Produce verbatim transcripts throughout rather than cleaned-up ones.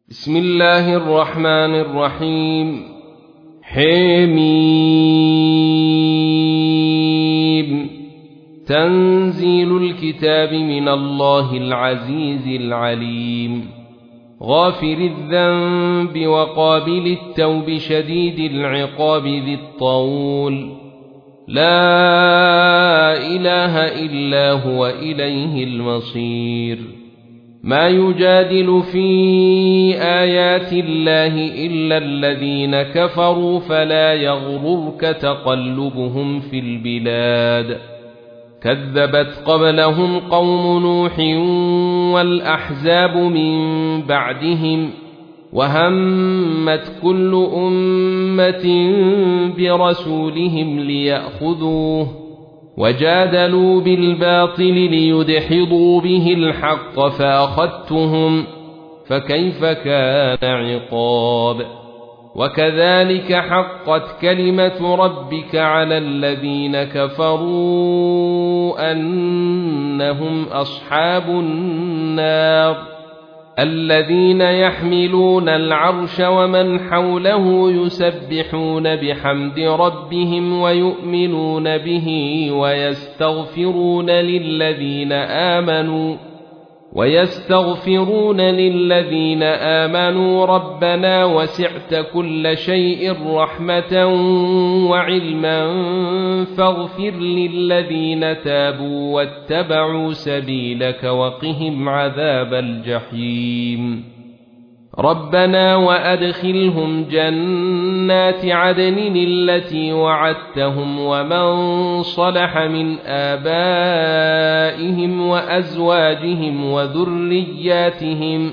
بسم الله الرحمن الرحيم. حميم. تنزيل الكتاب من الله العزيز العليم، غافر الذنب وقابل التوب شديد العقاب ذي الطول، لا إله إلا هو إليه المصير. ما يجادل في آيات الله إلا الذين كفروا فلا يغررك تقلبهم في البلاد. كذبت قبلهم قوم نوح والأحزاب من بعدهم، وهمت كل أمة برسولهم ليأخذوه، وجادلوا بالباطل ليدحضوا به الحق فأخذتهم، فكيف كان عقاب. وكذلك حقت كلمة ربك على الذين كفروا أنهم أصحاب النار، الذين يحملون العرش ومن حوله يسبحون بحمد ربهم ويؤمنون به ويستغفرون للذين آمنوا ويستغفرون للذين آمنوا ربنا وسعت كل شيء رحمة وعلما فاغفر للذين تابوا واتبعوا سبيلك وقهم عذاب الجحيم. ربنا وأدخلهم جنات عدن التي وعدتهم ومن صلح من آبائهم وأزواجهم وذرياتهم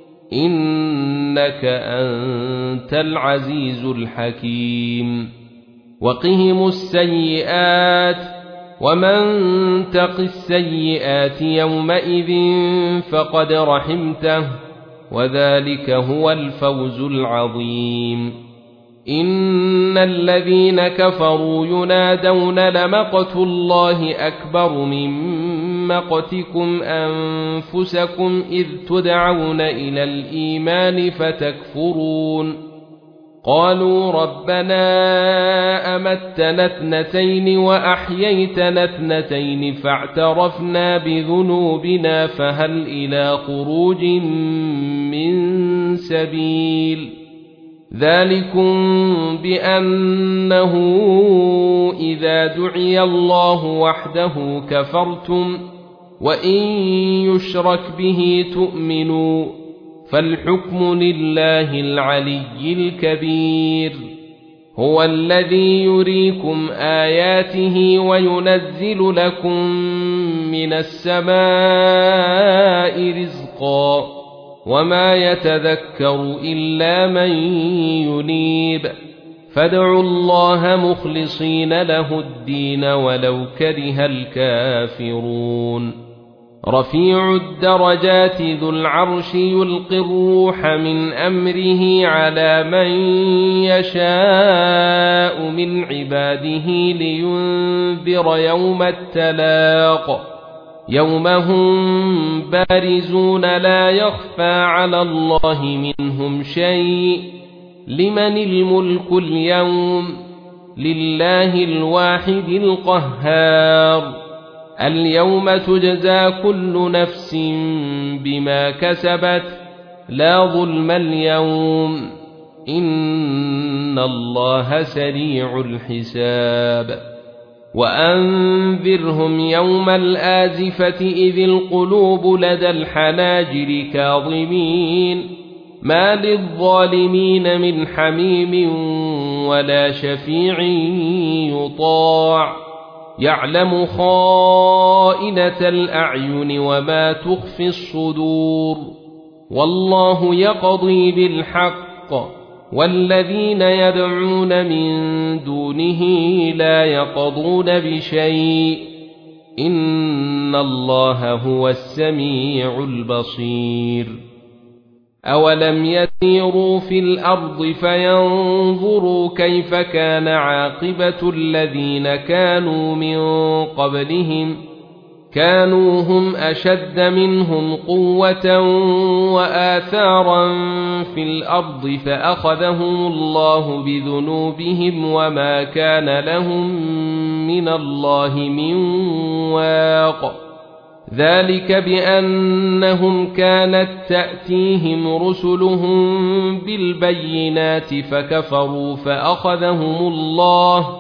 إنك أنت العزيز الحكيم. وقهم السيئات ومن تق السيئات يومئذ فقد رحمته وذلك هو الفوز العظيم. إن الذين كفروا ينادون لمقت الله أكبر من مقتكم أنفسكم إذ تدعون إلى الإيمان فتكفرون. قالوا ربنا أمتنا اثنتين وأحييتنا اثنتين فاعترفنا بذنوبنا فهل إلى خروج من سبيل. ذلكم بأنه إذا دعي الله وحده كفرتم وإن يشرك به تؤمنوا، فالحكم لله العلي الكبير. هو الذي يريكم آياته وينزل لكم من السماء رزقا، وما يتذكر إلا من ينيب. فادعوا الله مخلصين له الدين ولو كره الكافرون. رفيع الدرجات ذو العرش يلقي الروح من أمره على من يشاء من عباده لينذر يوم التلاق، يوم هم بارزون لا يخفى على الله منهم شيء. لمن الملك اليوم؟ لله الواحد القهار. اليوم تجزى كل نفس بما كسبت لا ظلم اليوم، إن الله سريع الحساب. وأنذرهم يوم الآزفة إذ القلوب لدى الحناجر كاظمين، ما للظالمين من حميم ولا شفيع يطاع، يعلم خائنة الأعين وما تخفي الصدور. والله يقضي بالحق والذين يدعون من دونه لا يقضون بشيء، إن الله هو السميع البصير. أولم يسيروا في الأرض فينظروا كيف كان عاقبة الذين كانوا من قبلهم، كانوا هم أشد منهم قوة وآثارا في الأرض فأخذهم الله بذنوبهم وما كان لهم من الله من واق ذلك بأنهم كانت تأتيهم رسلهم بالبينات فكفروا فأخذهم الله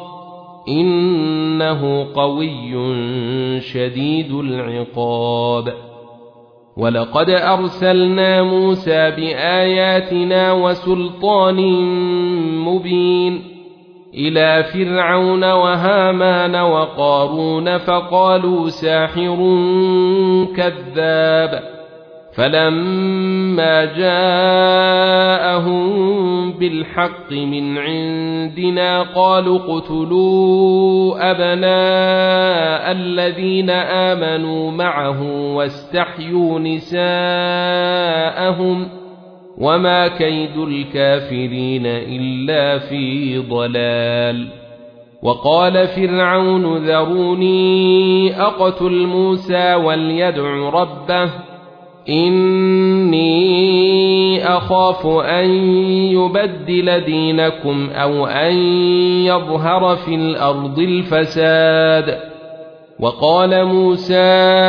إنه قوي شديد العقاب ولقد أرسلنا موسى بآياتنا وسلطان مبين إلى فرعون وهامان وقارون فقالوا ساحر كذاب فلما جاءهم بالحق من عندنا قالوا اقتلوا أبناء الذين آمنوا معه واستحيوا نساءهم وما كيد الكافرين إلا في ضلال وقال فرعون ذروني أقتل موسى وليدع ربه إني أخاف أن يبدل دينكم أو أن يظهر في الأرض الفساد وقال موسى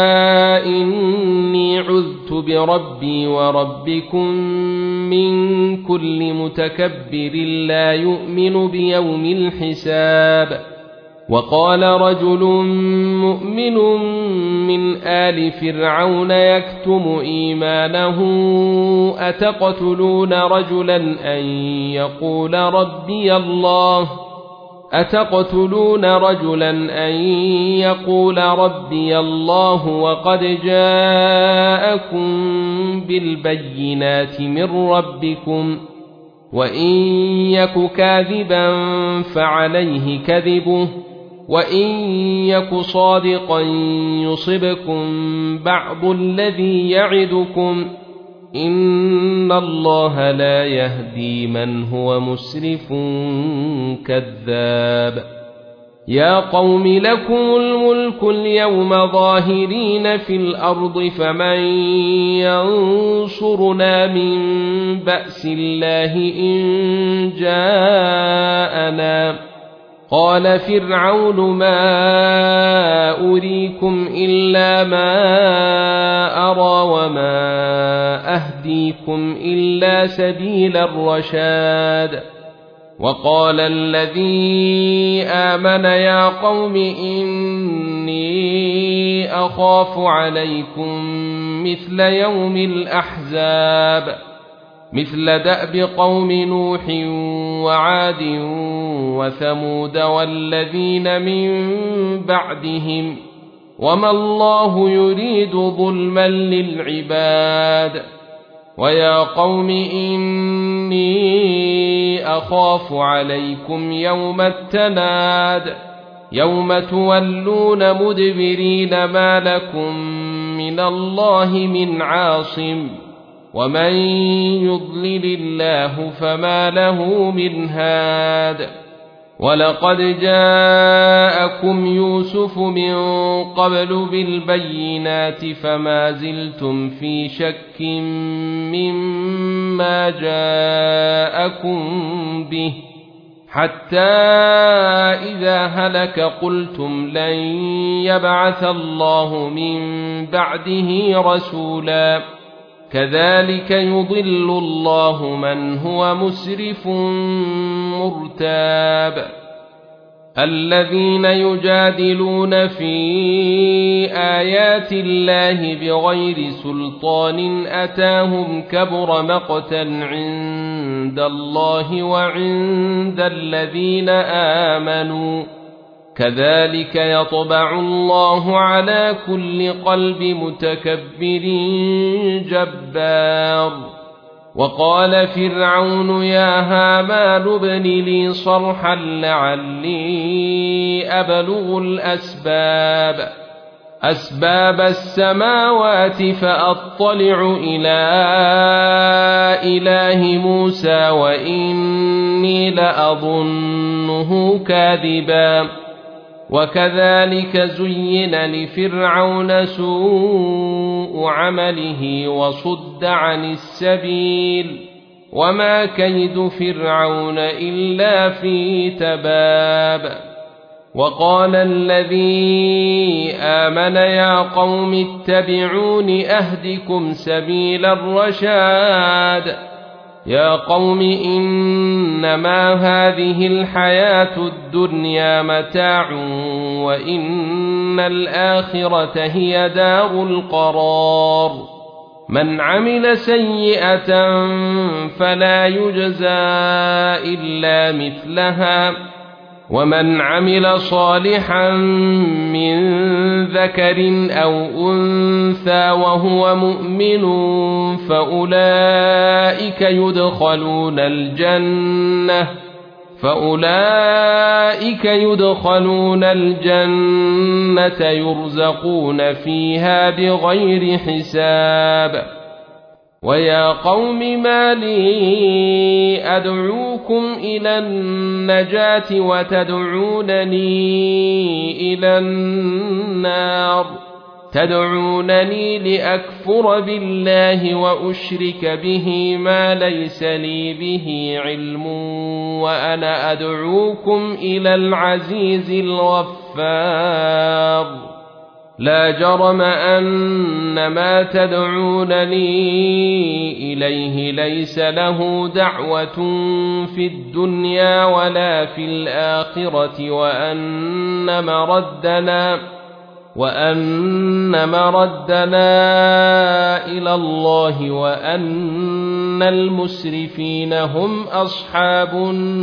إني عذت بربي وربكم من كل متكبر لا يؤمن بيوم الحساب وقال رجل مؤمن من آل فرعون يكتم إيمانه أتقتلون رجلا أن يقول ربي الله أتقتلون رجلا أن يقول ربي الله وقد جاءكم بالبينات من ربكم وإن يك كاذبا فعليه كذبه وإن يك صادقا يصبكم بعض الذي يعدكم إن الله لا يهدي من هو مسرف كذاب يا قوم لكم الملك اليوم ظاهرين في الأرض فمن ينصرنا من بأس الله إن جاءنا قال فرعون ما أريكم إلا ما أرى وما أهديكم إلا سبيل الرشاد وقال الذي آمن يا قوم إني أخاف عليكم مثل يوم الأحزاب مثل دأب قوم نوح وعاد وثمود والذين من بعدهم وما الله يريد ظلما للعباد ويا قوم إني أخاف عليكم يوم التناد يوم تولون مدبرين ما لكم من الله من عاصم ومن يضلل الله فما له من هاد ولقد جاءكم يوسف من قبل بالبينات فما زلتم في شك مما جاءكم به حتى إذا هلك قلتم لن يبعث الله من بعده رسولا كذلك يضل الله من هو مسرف مرتاب الذين يجادلون في آيات الله بغير سلطان أتاهم كبر مقتا عند الله وعند الذين آمنوا كذلك يطبع الله على كل قلب متكبر جبار وقال فرعون يا هامان ابن لي صرحا لعلي أبلغ الأسباب أسباب السماوات فأطلع إلى إله موسى وإني لأظنه كاذبا وكذلك زين لفرعون سوء عمله وصد عن السبيل وما كيد فرعون إلا في تباب. وقال الذي آمن يا قوم اتبعون أهدكم سبيل الرشاد. يا قوم إنما هذه الحياة الدنيا متاع وإن الآخرة هي دار القرار. من عمل سيئة فلا يجزى إلا مثلها ومن عمل صالحا من ذكر أو أنثى وهو مؤمن فأولئك يدخلون الجنة فأولئك يدخلون الجنة يرزقون فيها بغير حساب. ويا قوم ما لي أدعوكم إلى النجاة وتدعونني إلى النار تدعونني لأكفر بالله وأشرك به ما ليس لي به علم وأنا أدعوكم إلى العزيز الغفار. لا جرم أن ما تدعونني إليه ليس له دعوة في الدنيا ولا في الآخرة وأن مردنا وأن مردنا إلى الله وأن المسرفين هم أصحاب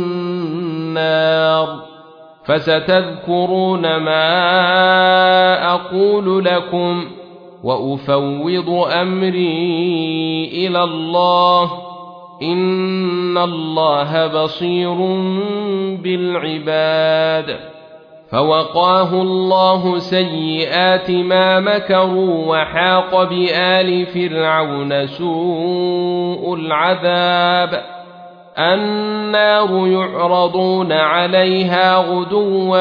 النار. فستذكرون ما أقول لكم وأفوض أمري إلى الله إن الله بصير بالعباد. فوقاه الله سيئات ما مكروا وحاق بآل فرعون سوء العذاب. النار يعرضون عليها غدوا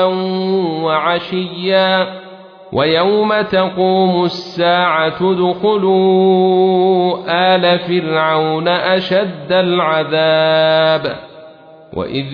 وعشيا ويوم تقوم الساعة ادخلوا آل فرعون أشد العذاب. وإذ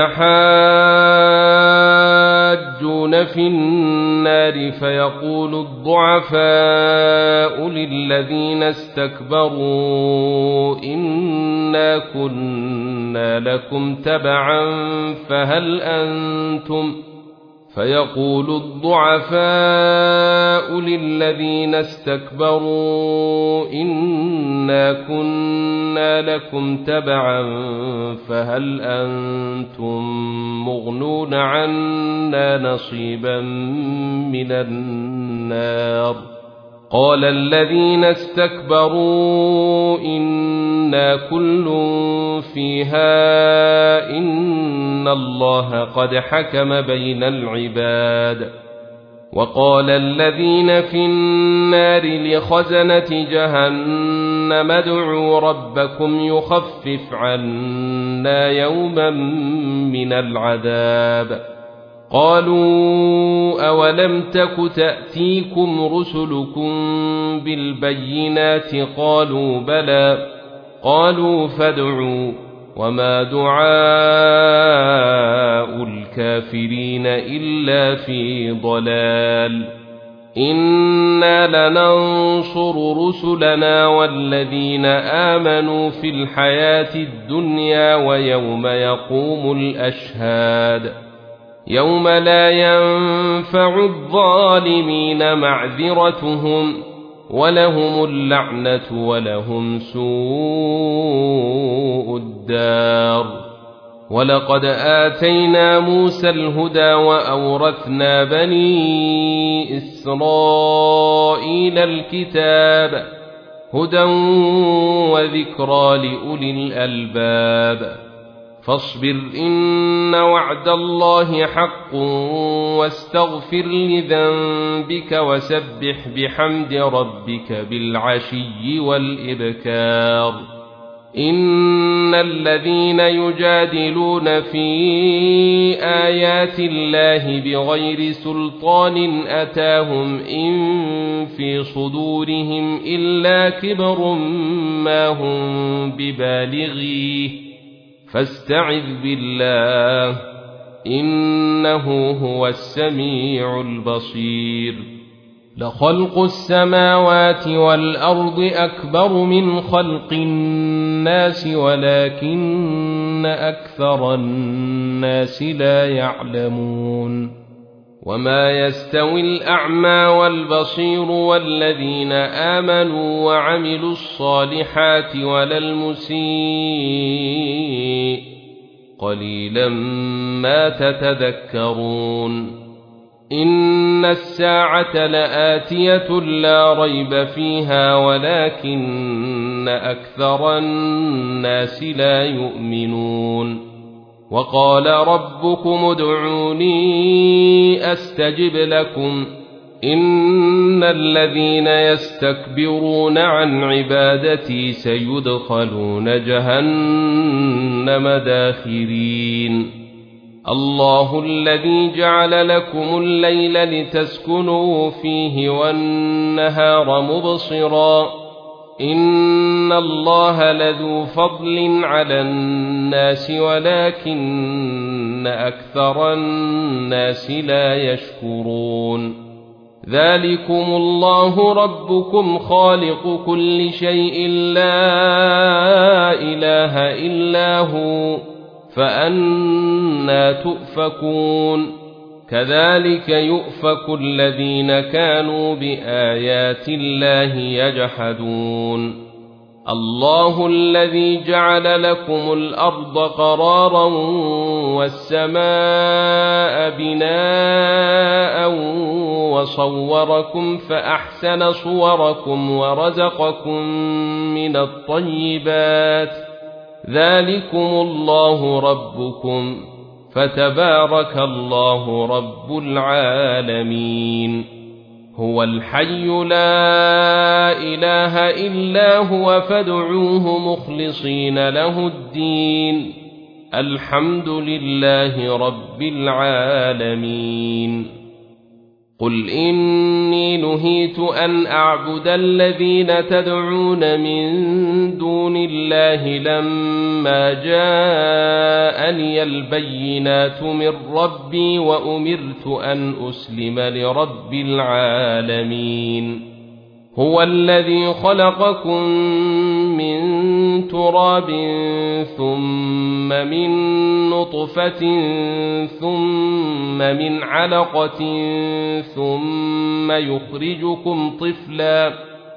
يتحاجون في النار فيقول الضعفاء للذين استكبروا إنا كنا لكم تبعا فهل أنتم فيقول الضعفاء للذين استكبروا إنا كنا لكم تبعا فهل أنتم مغنون عنا نصيبا من النار. قال الذين استكبروا إنا كل فيها إن الله قد حكم بين العباد. وقال الذين في النار لخزنة جهنم ادعوا ربكم يخفف عنا يوما من العذاب. قالوا أولم تك تأتيكم رسلكم بالبينات قالوا بلى قالوا فادعوا وما دعاء الكافرين إلا في ضلال. إنا لننصر رسلنا والذين آمنوا في الحياة الدنيا ويوم يقوم الأشهاد يوم لا ينفع الظالمين معذرتهم ولهم اللعنة ولهم سوء الدار. ولقد آتينا موسى الهدى وأورثنا بني إسرائيل الكتاب هدى وذكرى لأولي الألباب. فاصبر إن وعد الله حق واستغفر لذنبك وسبح بحمد ربك بالعشي والإبكار. إن إن الذين يجادلون في آيات الله بغير سلطان أتاهم إن في صدورهم إلا كبر ما هم ببالغيه فاستعذ بالله إنه هو السميع البصير. لخلق السماوات والأرض أكبر من خلق الناس ولكن أكثر الناس لا يعلمون. وما يستوي الأعمى والبصير والذين آمنوا وعملوا الصالحات ولا المسيء قليلا ما تتذكرون. إن الساعة لآتية لا ريب فيها ولكن أكثر الناس لا يؤمنون. وقال ربكم ادعوني أستجب لكم إن الذين يستكبرون عن عبادتي سيدخلون جهنم داخرين. الله الذي جعل لكم الليل لتسكنوا فيه والنهار مبصرا إن الله لذو فضل على الناس ولكن أكثر الناس لا يشكرون. ذلكم الله ربكم خالق كل شيء لا إله إلا هو فأنى تؤفكون. كذلك يؤفك الذين كانوا بآيات الله يجحدون. الله الذي جعل لكم الأرض قرارا والسماء بناء وصوركم فأحسن صوركم ورزقكم من الطيبات ذلكم الله ربكم فتبارك الله رب العالمين. هو الحي لا إله إلا هو فادعوه مخلصين له الدين الحمد لله رب العالمين. قل إني نهيت أن أعبد الذين تدعون من دون الله لما جاءني البينات من ربي وأمرت أن أسلم لرب العالمين. هو الذي خلقكم من تراب ثم من نطفة ثم من علقة ثم يخرجكم طفلا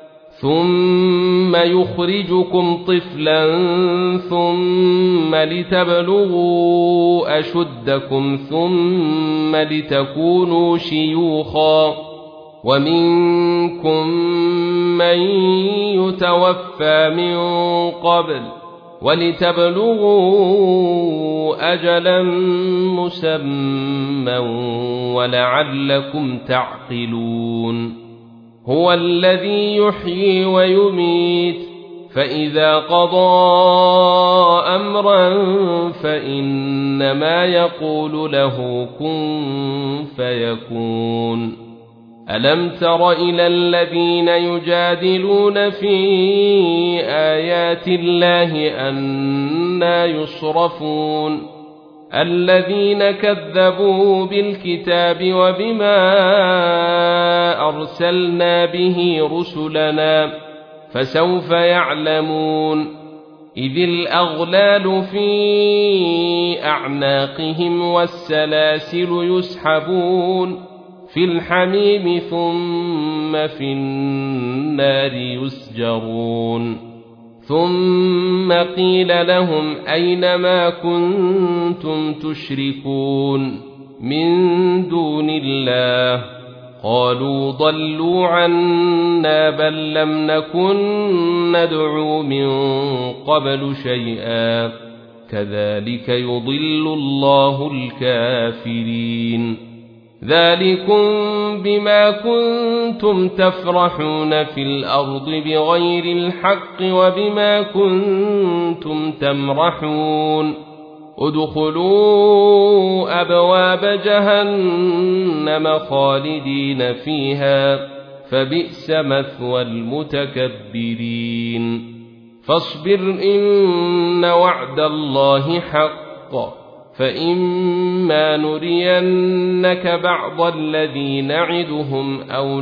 ثم يخرجكم طفلا ثم لتبلغوا أشدكم ثم لتكونوا شيوخا ومنكم من يتوفى من قبل ولتبلغوا أجلا مسمى ولعلكم تعقلون. هو الذي يحيي ويميت فإذا قضى أمرا فإنما يقول له كن فيكون. ألم تر إلى الذين يجادلون في آيات الله أنى يصرفون الذين كذبوا بالكتاب وبما أرسلنا به رسلنا فسوف يعلمون. إذ الأغلال في أعناقهم والسلاسل يسحبون في الحميم ثم في النار يسجرون. ثم قيل لهم أين ما كنتم تشركون من دون الله قالوا ضلوا عنا بل لم نكن ندعو من قبل شيئا كذلك يضل الله الكافرين. ذلكم بما كنتم تفرحون في الأرض بغير الحق وبما كنتم تمرحون ادخلوا أبواب جهنم خالدين فيها فبئس مثوى المتكبرين فاصبر إن وعد الله حق فإما نرينك بعض الذي نعدهم أو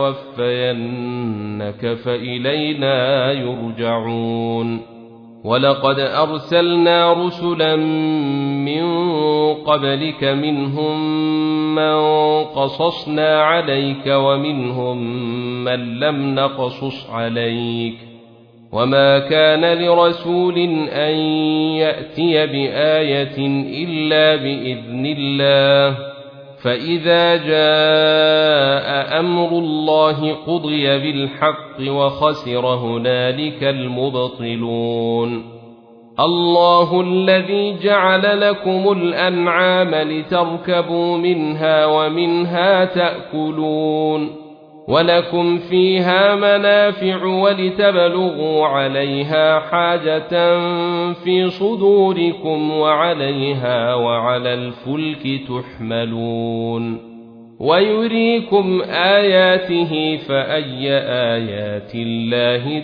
نتوفينك فإلينا يرجعون ولقد أرسلنا رسلا من قبلك منهم من قصصنا عليك ومنهم من لم نقصص عليك وما كان لرسول أن يأتي بآية إلا بإذن الله فإذا جاء أمر الله قضي بالحق وخسر هنالك المبطلون الله الذي جعل لكم الأنعام لتركبوا منها ومنها تأكلون ولكم فيها منافع ولتبلغوا عليها حاجة في صدوركم وعليها وعلى الفلك تحملون ويريكم آياته فأي آيات الله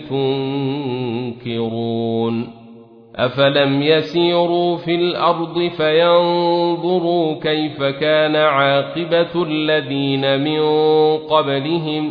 تنكرون أفلم يسيروا في الأرض فينظروا كيف كان عاقبة الذين من قبلهم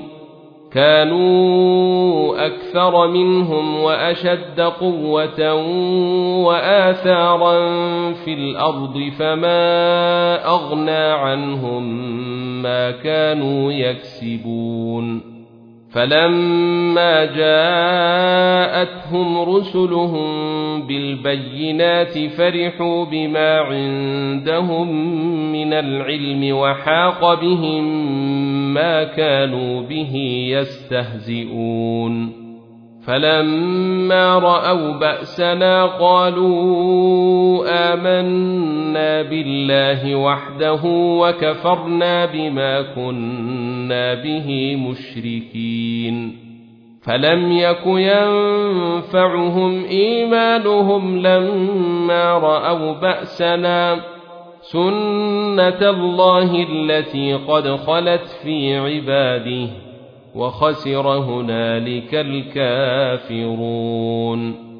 كانوا أكثر منهم وأشد قوة وآثارا في الأرض فما أغنى عنهم ما كانوا يكسبون فلما جاءتهم رسلهم بالبينات فرحوا بما عندهم من العلم وحاق بهم ما كانوا به يستهزئون فلما رأوا بأسنا قالوا آمنا بالله وحده وكفرنا بما كنا به مشركين فلم يك ينفعهم إيمانهم لما رأوا بأسنا سنة الله التي قد خلت في عباده وخسر هنالك الكافرون